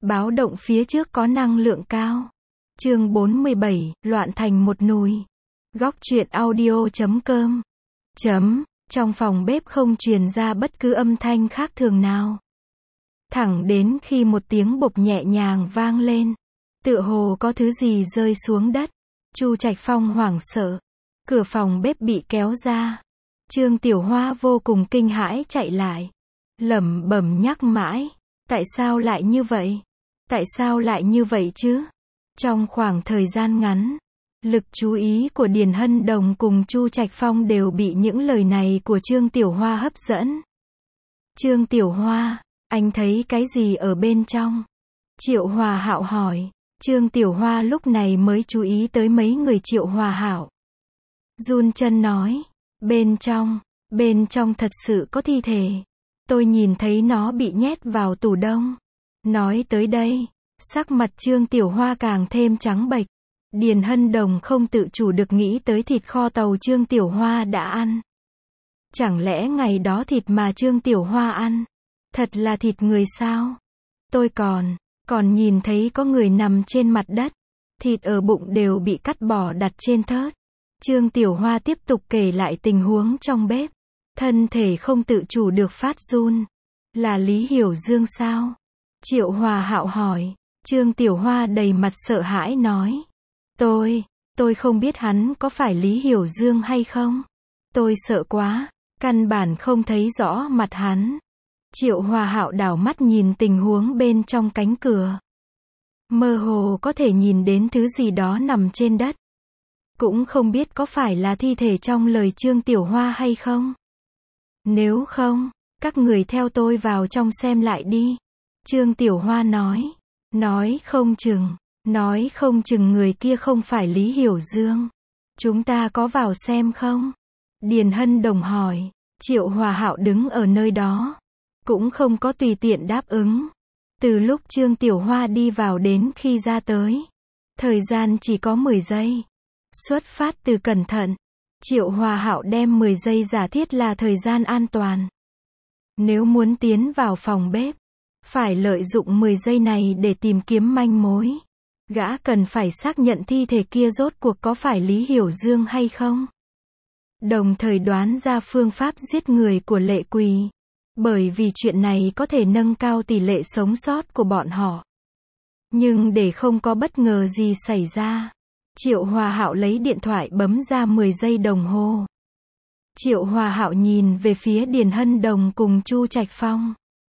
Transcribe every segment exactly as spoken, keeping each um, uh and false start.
Báo động phía trước có năng lượng cao. Chương bốn mươi bảy, loạn thành một nùi. Góc truyện audio chấm com. Chấm, trong phòng bếp không truyền ra bất cứ âm thanh khác thường nào. Thẳng đến khi một tiếng bộp nhẹ nhàng vang lên. Tựa hồ có thứ gì rơi xuống đất. Chu Trạch Phong hoảng sợ. Cửa phòng bếp bị kéo ra. Trương Tiểu Hoa vô cùng kinh hãi chạy lại. Lẩm bẩm nhắc mãi. Tại sao lại như vậy? Tại sao lại như vậy chứ? Trong khoảng thời gian ngắn, lực chú ý của Điền Hân Đồng cùng Chu Trạch Phong đều bị những lời này của Trương Tiểu Hoa hấp dẫn. Trương Tiểu Hoa, anh thấy cái gì ở bên trong? Triệu Hòa Hạo hỏi. Trương Tiểu Hoa lúc này mới chú ý tới mấy người Triệu Hòa Hạo. Run chân nói, bên trong, bên trong thật sự có thi thể. Tôi nhìn thấy nó bị nhét vào tủ đông. Nói tới đây, sắc mặt Trương Tiểu Hoa càng thêm trắng bệch. Điền Hân Đồng không tự chủ được nghĩ tới thịt kho tàu Trương Tiểu Hoa đã ăn. Chẳng lẽ ngày đó thịt mà Trương Tiểu Hoa ăn, thật là thịt người sao? Tôi còn, còn nhìn thấy có người nằm trên mặt đất. Thịt ở bụng đều bị cắt bỏ đặt trên thớt. Trương Tiểu Hoa tiếp tục kể lại tình huống trong bếp. Thân thể không tự chủ được phát run. Là Lý Hiểu Dương sao? Triệu Hòa Hạo hỏi. Trương Tiểu Hoa đầy mặt sợ hãi nói. Tôi, tôi không biết hắn có phải Lý Hiểu Dương hay không. Tôi sợ quá, căn bản không thấy rõ mặt hắn. Triệu Hòa Hạo đảo mắt nhìn tình huống bên trong cánh cửa. Mơ hồ có thể nhìn đến thứ gì đó nằm trên đất. Cũng không biết có phải là thi thể trong lời Trương Tiểu Hoa hay không. Nếu không, các người theo tôi vào trong xem lại đi. Trương Tiểu Hoa nói. Nói không chừng, nói không chừng người kia không phải Lý Hiểu Dương. Chúng ta có vào xem không? Điền Hân Đồng hỏi. Triệu Hòa Hạo đứng ở nơi đó. Cũng không có tùy tiện đáp ứng. Từ lúc Trương Tiểu Hoa đi vào đến khi ra tới. Thời gian chỉ có mười giây. Xuất phát từ cẩn thận. Triệu Hòa Hạo đem mười giây giả thiết là thời gian an toàn. Nếu muốn tiến vào phòng bếp, phải lợi dụng mười giây này để tìm kiếm manh mối. Gã cần phải xác nhận thi thể kia rốt cuộc có phải Lý Hiểu Dương hay không. Đồng thời đoán ra phương pháp giết người của Lệ Quỳ. Bởi vì chuyện này có thể nâng cao tỷ lệ sống sót của bọn họ. Nhưng để không có bất ngờ gì xảy ra, Triệu Hòa Hạo lấy điện thoại bấm ra mười giây đồng hồ. Triệu Hòa Hạo nhìn về phía Điền Hân Đồng cùng Chu Trạch Phong.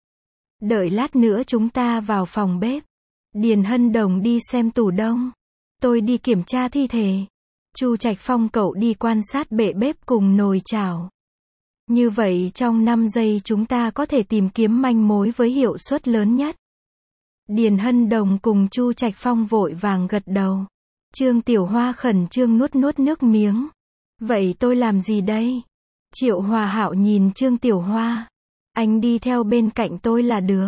Đợi lát nữa chúng ta vào phòng bếp. Điền Hân Đồng đi xem tủ đông. Tôi đi kiểm tra thi thể. Chu Trạch Phong cậu đi quan sát bệ bếp cùng nồi chảo. Như vậy trong năm giây chúng ta có thể tìm kiếm manh mối với hiệu suất lớn nhất. Điền Hân Đồng cùng Chu Trạch Phong vội vàng gật đầu. Trương Tiểu Hoa khẩn trương nuốt nuốt nước miếng. Vậy tôi làm gì đây? Triệu Hòa Hạo nhìn Trương Tiểu Hoa. Anh đi theo bên cạnh tôi là được.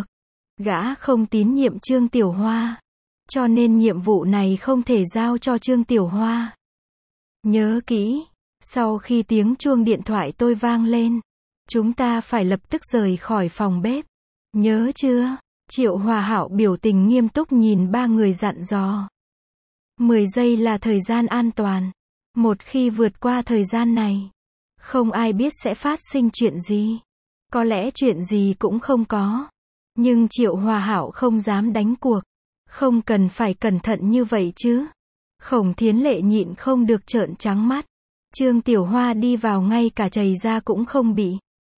Gã không tín nhiệm Trương Tiểu Hoa. Cho nên nhiệm vụ này không thể giao cho Trương Tiểu Hoa. Nhớ kỹ, sau khi tiếng chuông điện thoại tôi vang lên, chúng ta phải lập tức rời khỏi phòng bếp. Nhớ chưa? Triệu Hòa Hạo biểu tình nghiêm túc nhìn ba người dặn dò. mười giây là thời gian an toàn. Một khi vượt qua thời gian này, không ai biết sẽ phát sinh chuyện gì. Có lẽ chuyện gì cũng không có. Nhưng Triệu Hòa Hạo không dám đánh cuộc. Không cần phải cẩn thận như vậy chứ. Khổng Thiến Lệ nhịn không được trợn trắng mắt. Trương Tiểu Hoa đi vào ngay cả chày da cũng không bị.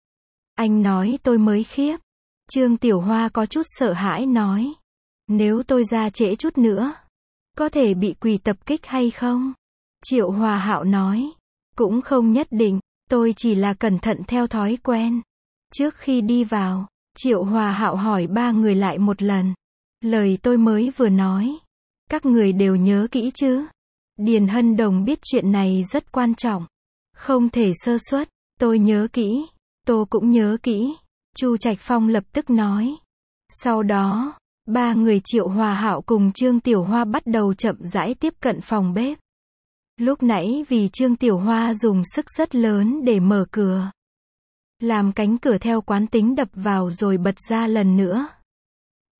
Anh nói tôi mới khiếp. Trương Tiểu Hoa có chút sợ hãi nói. Nếu tôi ra trễ chút nữa, có thể bị quỷ tập kích hay không? Triệu Hòa Hạo nói. Cũng không nhất định, tôi chỉ là cẩn thận theo thói quen. Trước khi đi vào, Triệu Hòa Hạo hỏi ba người lại một lần. Lời tôi mới vừa nói, các người đều nhớ kỹ chứ? Điền Hân Đồng biết chuyện này rất quan trọng. Không thể sơ suất. Tôi nhớ kỹ. Tôi cũng nhớ kỹ. Chu Trạch Phong lập tức nói. Sau đó, ba người Triệu Hòa Hạo cùng Trương Tiểu Hoa bắt đầu chậm rãi tiếp cận phòng bếp. Lúc nãy vì Trương Tiểu Hoa dùng sức rất lớn để mở cửa, làm cánh cửa theo quán tính đập vào rồi bật ra lần nữa.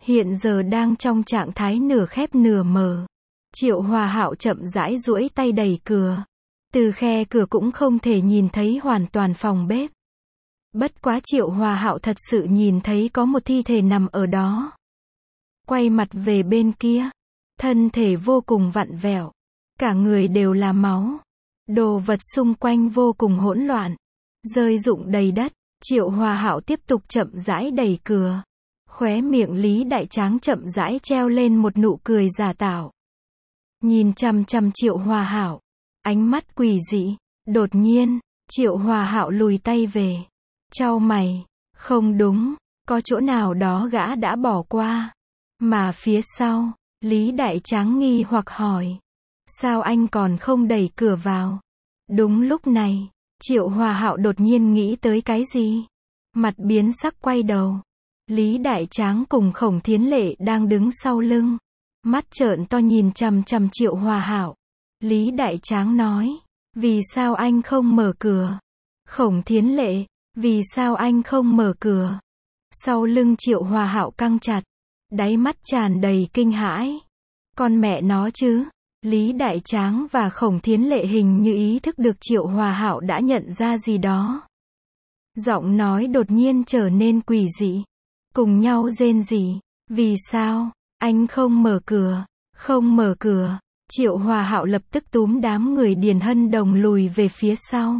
hiện giờ đang trong trạng thái nửa khép nửa mở. Triệu Hòa Hạo chậm rãi duỗi tay đẩy cửa. Từ khe cửa cũng không thể nhìn thấy hoàn toàn phòng bếp. Bất quá Triệu Hòa Hạo thật sự nhìn thấy có một thi thể nằm ở đó. Quay mặt về bên kia, thân thể vô cùng vặn vẹo, cả người đều là máu. Đồ vật xung quanh vô cùng hỗn loạn, rơi rụng đầy đất. Triệu Hòa Hạo tiếp tục chậm rãi đẩy cửa. Khóe miệng Lý Đại Tráng chậm rãi treo lên một nụ cười giả tạo. Nhìn chằm chằm Triệu Hòa Hạo, ánh mắt quỷ dị. Đột nhiên, Triệu Hòa Hạo lùi tay về, chau mày, không đúng, có chỗ nào đó gã đã bỏ qua. Mà phía sau, Lý Đại Tráng nghi hoặc hỏi, sao anh còn không đẩy cửa vào? Đúng lúc này, Triệu Hòa Hạo đột nhiên nghĩ tới cái gì? Mặt biến sắc quay đầu. Lý Đại Tráng cùng Khổng Thiến Lệ đang đứng sau lưng. Mắt trợn to nhìn chằm chằm Triệu Hòa Hạo. Lý Đại Tráng nói, vì sao anh không mở cửa? Khổng Thiến Lệ, vì sao anh không mở cửa? Sau lưng Triệu Hòa Hạo căng chặt, đáy mắt tràn đầy kinh hãi. Con mẹ nó chứ? Lý Đại Tráng và Khổng Thiến Lệ hình như ý thức được Triệu Hòa Hạo đã nhận ra gì đó. Giọng nói đột nhiên trở nên quỷ dị. Cùng nhau rên rỉ, vì sao? Anh không mở cửa, không mở cửa. Triệu Hòa Hạo lập tức túm đám người Điền Hân Đồng lùi về phía sau.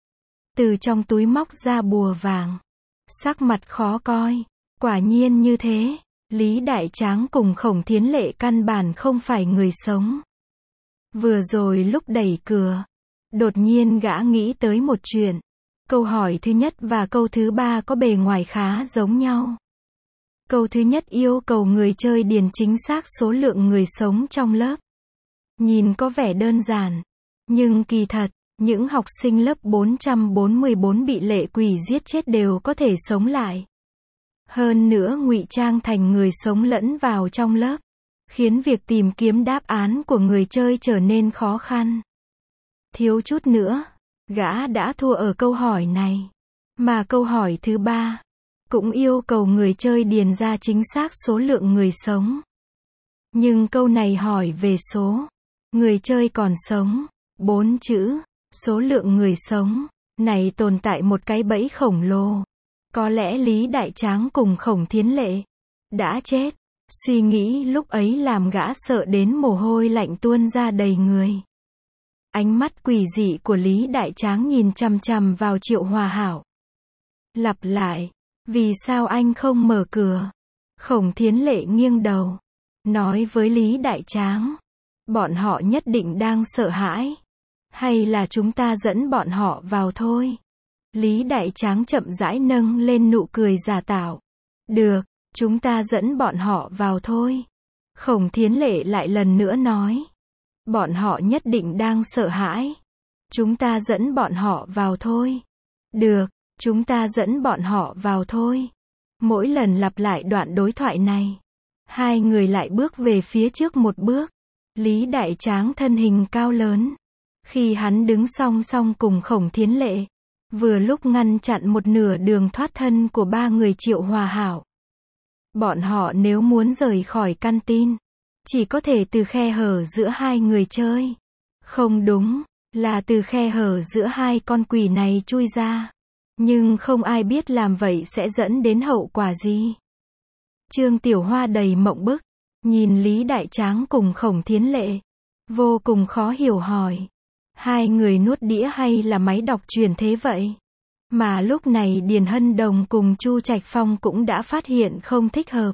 Từ trong túi móc ra bùa vàng. Sắc mặt khó coi. Quả nhiên như thế. Lý Đại Tráng cùng Khổng Thiến Lệ căn bản không phải người sống. Vừa rồi lúc đẩy cửa, đột nhiên gã nghĩ tới một chuyện. Câu hỏi thứ nhất và câu thứ ba có bề ngoài khá giống nhau. Câu thứ nhất yêu cầu người chơi điền chính xác số lượng người sống trong lớp. Nhìn có vẻ đơn giản, nhưng kỳ thật, những học sinh lớp bốn trăm bốn mươi bốn bị lệ quỷ giết chết đều có thể sống lại. Hơn nữa ngụy trang thành người sống lẫn vào trong lớp, khiến việc tìm kiếm đáp án của người chơi trở nên khó khăn. Thiếu chút nữa, gã đã thua ở câu hỏi này. Mà câu hỏi thứ ba cũng yêu cầu người chơi điền ra chính xác số lượng người sống. Nhưng câu này hỏi về số người chơi còn sống, bốn chữ, số lượng người sống, này tồn tại một cái bẫy khổng lồ. Có lẽ Lý Đại Tráng cùng Khổng Thiến Lệ đã chết. Suy nghĩ lúc ấy làm gã sợ đến mồ hôi lạnh tuôn ra đầy người. Ánh mắt quỷ dị của Lý Đại Tráng nhìn chằm chằm vào Triệu Hòa Hạo. Lặp lại, vì sao anh không mở cửa? Khổng Thiến Lệ nghiêng đầu, nói với Lý Đại Tráng, bọn họ nhất định đang sợ hãi. Hay là chúng ta dẫn bọn họ vào thôi? Lý Đại Tráng chậm rãi nâng lên nụ cười giả tạo. Được, chúng ta dẫn bọn họ vào thôi. Khổng Thiến Lệ lại lần nữa nói, bọn họ nhất định đang sợ hãi. Chúng ta dẫn bọn họ vào thôi. Được, chúng ta dẫn bọn họ vào thôi. Mỗi lần lặp lại đoạn đối thoại này, hai người lại bước về phía trước một bước. Lý Đại Tráng thân hình cao lớn. Khi hắn đứng song song cùng Khổng Thiến Lệ, vừa lúc ngăn chặn một nửa đường thoát thân của ba người Triệu Hòa Hạo. Bọn họ nếu muốn rời khỏi căn tin, chỉ có thể từ khe hở giữa hai người chơi. Không đúng, là từ khe hở giữa hai con quỷ này chui ra. Nhưng không ai biết làm vậy sẽ dẫn đến hậu quả gì. Trương Tiểu Hoa đầy mộng bức, nhìn Lý Đại Tráng cùng Khổng Thiến Lệ, vô cùng khó hiểu hỏi. Hai người nuốt đĩa hay là máy đọc truyền thế vậy? Mà lúc này Điền Hân Đồng cùng Chu Trạch Phong cũng đã phát hiện không thích hợp.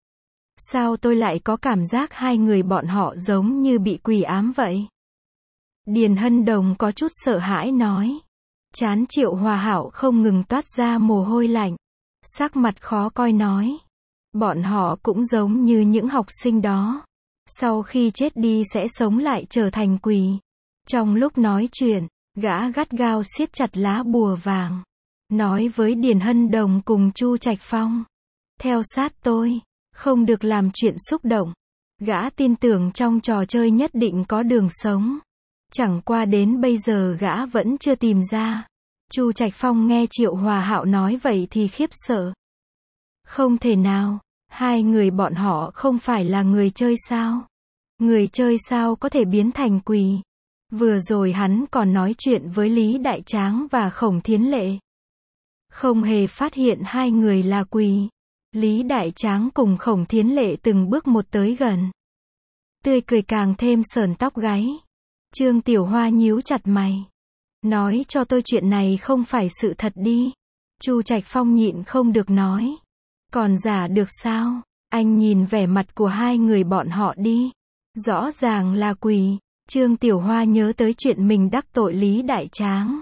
Sao tôi lại có cảm giác hai người bọn họ giống như bị quỷ ám vậy? Điền Hân Đồng có chút sợ hãi nói. Trán Triệu Hòa Hạo không ngừng toát ra mồ hôi lạnh. Sắc mặt khó coi nói. Bọn họ cũng giống như những học sinh đó. Sau khi chết đi sẽ sống lại trở thành quỷ. Trong lúc nói chuyện, gã gắt gao siết chặt lá bùa vàng. Nói với Điền Hân Đồng cùng Chu Trạch Phong. Theo sát tôi, không được làm chuyện xúc động. Gã tin tưởng trong trò chơi nhất định có đường sống. Chẳng qua đến bây giờ gã vẫn chưa tìm ra. Chu Trạch Phong nghe Triệu Hòa Hạo nói vậy thì khiếp sợ. Không thể nào, Hai người bọn họ không phải là người chơi sao? Người chơi sao có thể biến thành quỷ? Vừa rồi hắn còn nói chuyện với Lý Đại Tráng và Khổng Thiến Lệ. Không hề phát hiện hai người là quỷ. Lý Đại Tráng cùng Khổng Thiến Lệ từng bước một tới gần. Tươi cười càng thêm sởn tóc gáy. Trương Tiểu Hoa nhíu chặt mày. Nói cho tôi chuyện này không phải sự thật đi. Chu Trạch Phong nhịn không được nói. Còn giả được sao? Anh nhìn vẻ mặt của hai người bọn họ đi. Rõ ràng là quỷ. Trương Tiểu Hoa nhớ tới chuyện mình đắc tội Lý Đại Tráng.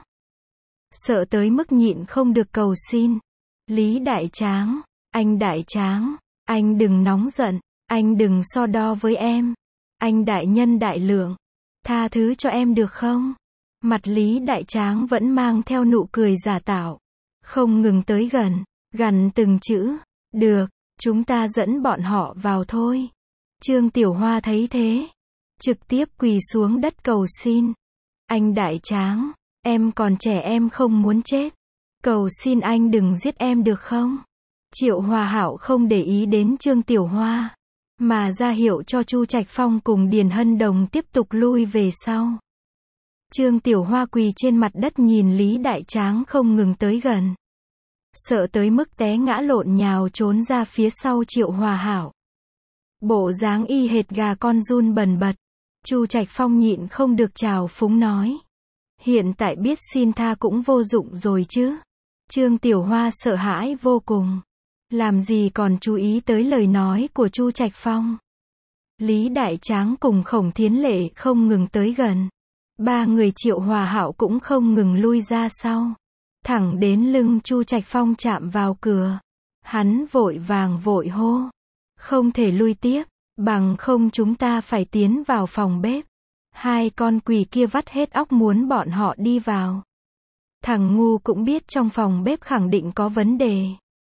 Sợ tới mức nhịn không được cầu xin. Lý Đại Tráng, anh Đại Tráng, anh đừng nóng giận, anh đừng so đo với em. Anh đại nhân đại lượng, tha thứ cho em được không? Mặt Lý Đại Tráng vẫn mang theo nụ cười giả tạo. Không ngừng tới gần, gằn từng chữ. Được, chúng ta dẫn bọn họ vào thôi. Trương Tiểu Hoa thấy thế, trực tiếp quỳ xuống đất cầu xin. Anh Đại Tráng, em còn trẻ, em không muốn chết. Cầu xin anh đừng giết em được không? Triệu Hòa Hạo không để ý đến Trương Tiểu Hoa, mà ra hiệu cho Chu Trạch Phong cùng Điền Hân Đồng tiếp tục lui về sau. Trương Tiểu Hoa quỳ trên mặt đất nhìn Lý Đại Tráng không ngừng tới gần. Sợ tới mức té ngã lộn nhào trốn ra phía sau Triệu Hòa Hạo. Bộ dáng y hệt gà con run bần bật. Chu Trạch Phong nhịn không được trào phúng nói. Hiện tại biết xin tha cũng vô dụng rồi chứ. Trương Tiểu Hoa sợ hãi vô cùng. Làm gì còn chú ý tới lời nói của Chu Trạch Phong. Lý Đại Tráng cùng Khổng Thiến Lệ không ngừng tới gần. Ba người Triệu Hòa Hạo cũng không ngừng lui ra sau. Thẳng đến lưng Chu Trạch Phong chạm vào cửa. Hắn vội vàng vội hô. Không thể lui tiếp, bằng không chúng ta phải tiến vào phòng bếp. Hai con quỷ kia vắt hết óc muốn bọn họ đi vào. Thằng ngu cũng biết trong phòng bếp khẳng định có vấn đề.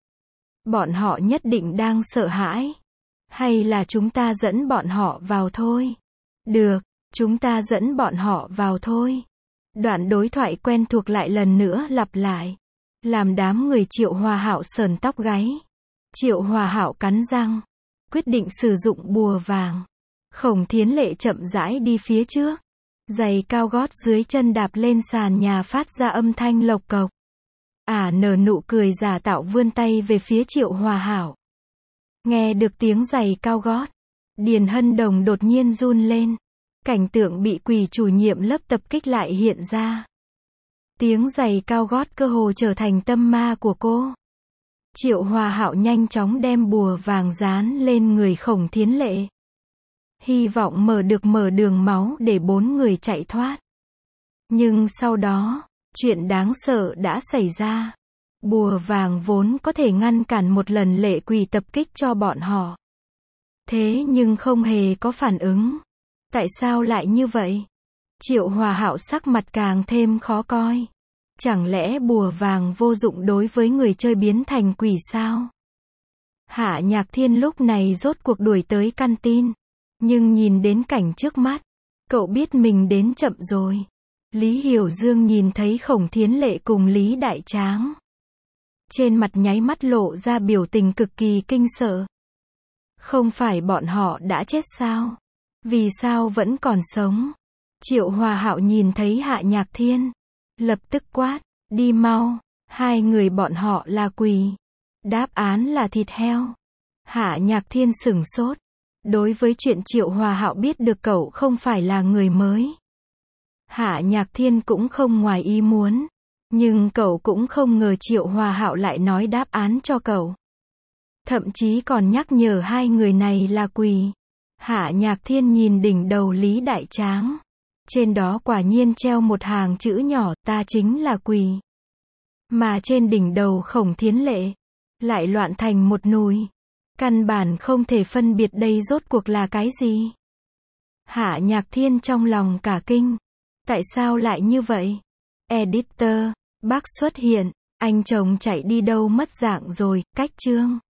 Bọn họ nhất định đang sợ hãi. Hay là chúng ta dẫn bọn họ vào thôi? Được, chúng ta dẫn bọn họ vào thôi. Đoạn đối thoại quen thuộc lại lần nữa lặp lại. Làm đám người Triệu Hòa Hạo sờn tóc gáy. Triệu Hòa Hạo cắn răng. Quyết định sử dụng bùa vàng. Khổng Thiến Lệ chậm rãi đi phía trước. Giày cao gót dưới chân đạp lên sàn nhà phát ra âm thanh lộc cộc. Ả à, nở nụ cười giả tạo vươn tay về phía Triệu Hòa Hạo. Nghe được tiếng giày cao gót. Điền Hân Đồng đột nhiên run lên. Cảnh tượng bị quỷ chủ nhiệm lớp tập kích lại hiện ra. Tiếng giày cao gót cơ hồ trở thành tâm ma của cô. Triệu Hòa Hạo nhanh chóng đem bùa vàng dán lên người Khổng Thiến Lệ. Hy vọng mở được mở đường máu để bốn người chạy thoát. Nhưng sau đó, chuyện đáng sợ đã xảy ra. Bùa vàng vốn có thể ngăn cản một lần lệ quỷ tập kích cho bọn họ. Thế nhưng không hề có phản ứng. Tại sao lại như vậy? Triệu Hòa Hạo sắc mặt càng thêm khó coi. Chẳng lẽ bùa vàng vô dụng đối với người chơi biến thành quỷ sao? Hạ Nhạc Thiên lúc này rốt cuộc đuổi tới căn tin. Nhưng nhìn đến cảnh trước mắt, cậu biết mình đến chậm rồi. Lý Hiểu Dương nhìn thấy Khổng Thiến Lệ cùng Lý Đại Tráng. Trên mặt nháy mắt lộ ra biểu tình cực kỳ kinh sợ. Không phải bọn họ đã chết sao? Vì sao vẫn còn sống? Triệu Hòa Hạo nhìn thấy Hạ Nhạc Thiên. Lập tức quát, đi mau, hai người bọn họ là quỷ. Đáp án là thịt heo. Hạ Nhạc Thiên sửng sốt. Đối với chuyện Triệu Hòa Hạo biết được cậu không phải là người mới. Hạ Nhạc Thiên cũng không ngoài ý muốn. Nhưng cậu cũng không ngờ Triệu Hòa Hạo lại nói đáp án cho cậu. Thậm chí còn nhắc nhở hai người này là quỷ. Hạ Nhạc Thiên nhìn đỉnh đầu Lý Đại Tráng. Trên đó quả nhiên treo một hàng chữ nhỏ, ta chính là quỷ. Mà trên đỉnh đầu Khổng Thiến Lệ, lại loạn thành một nùi. Căn bản không thể phân biệt đây rốt cuộc là cái gì. Hạ Nhạc Thiên trong lòng cả kinh. Tại sao lại như vậy? Editor, bác xuất hiện, anh chồng chạy đi đâu mất dạng rồi, cách chương.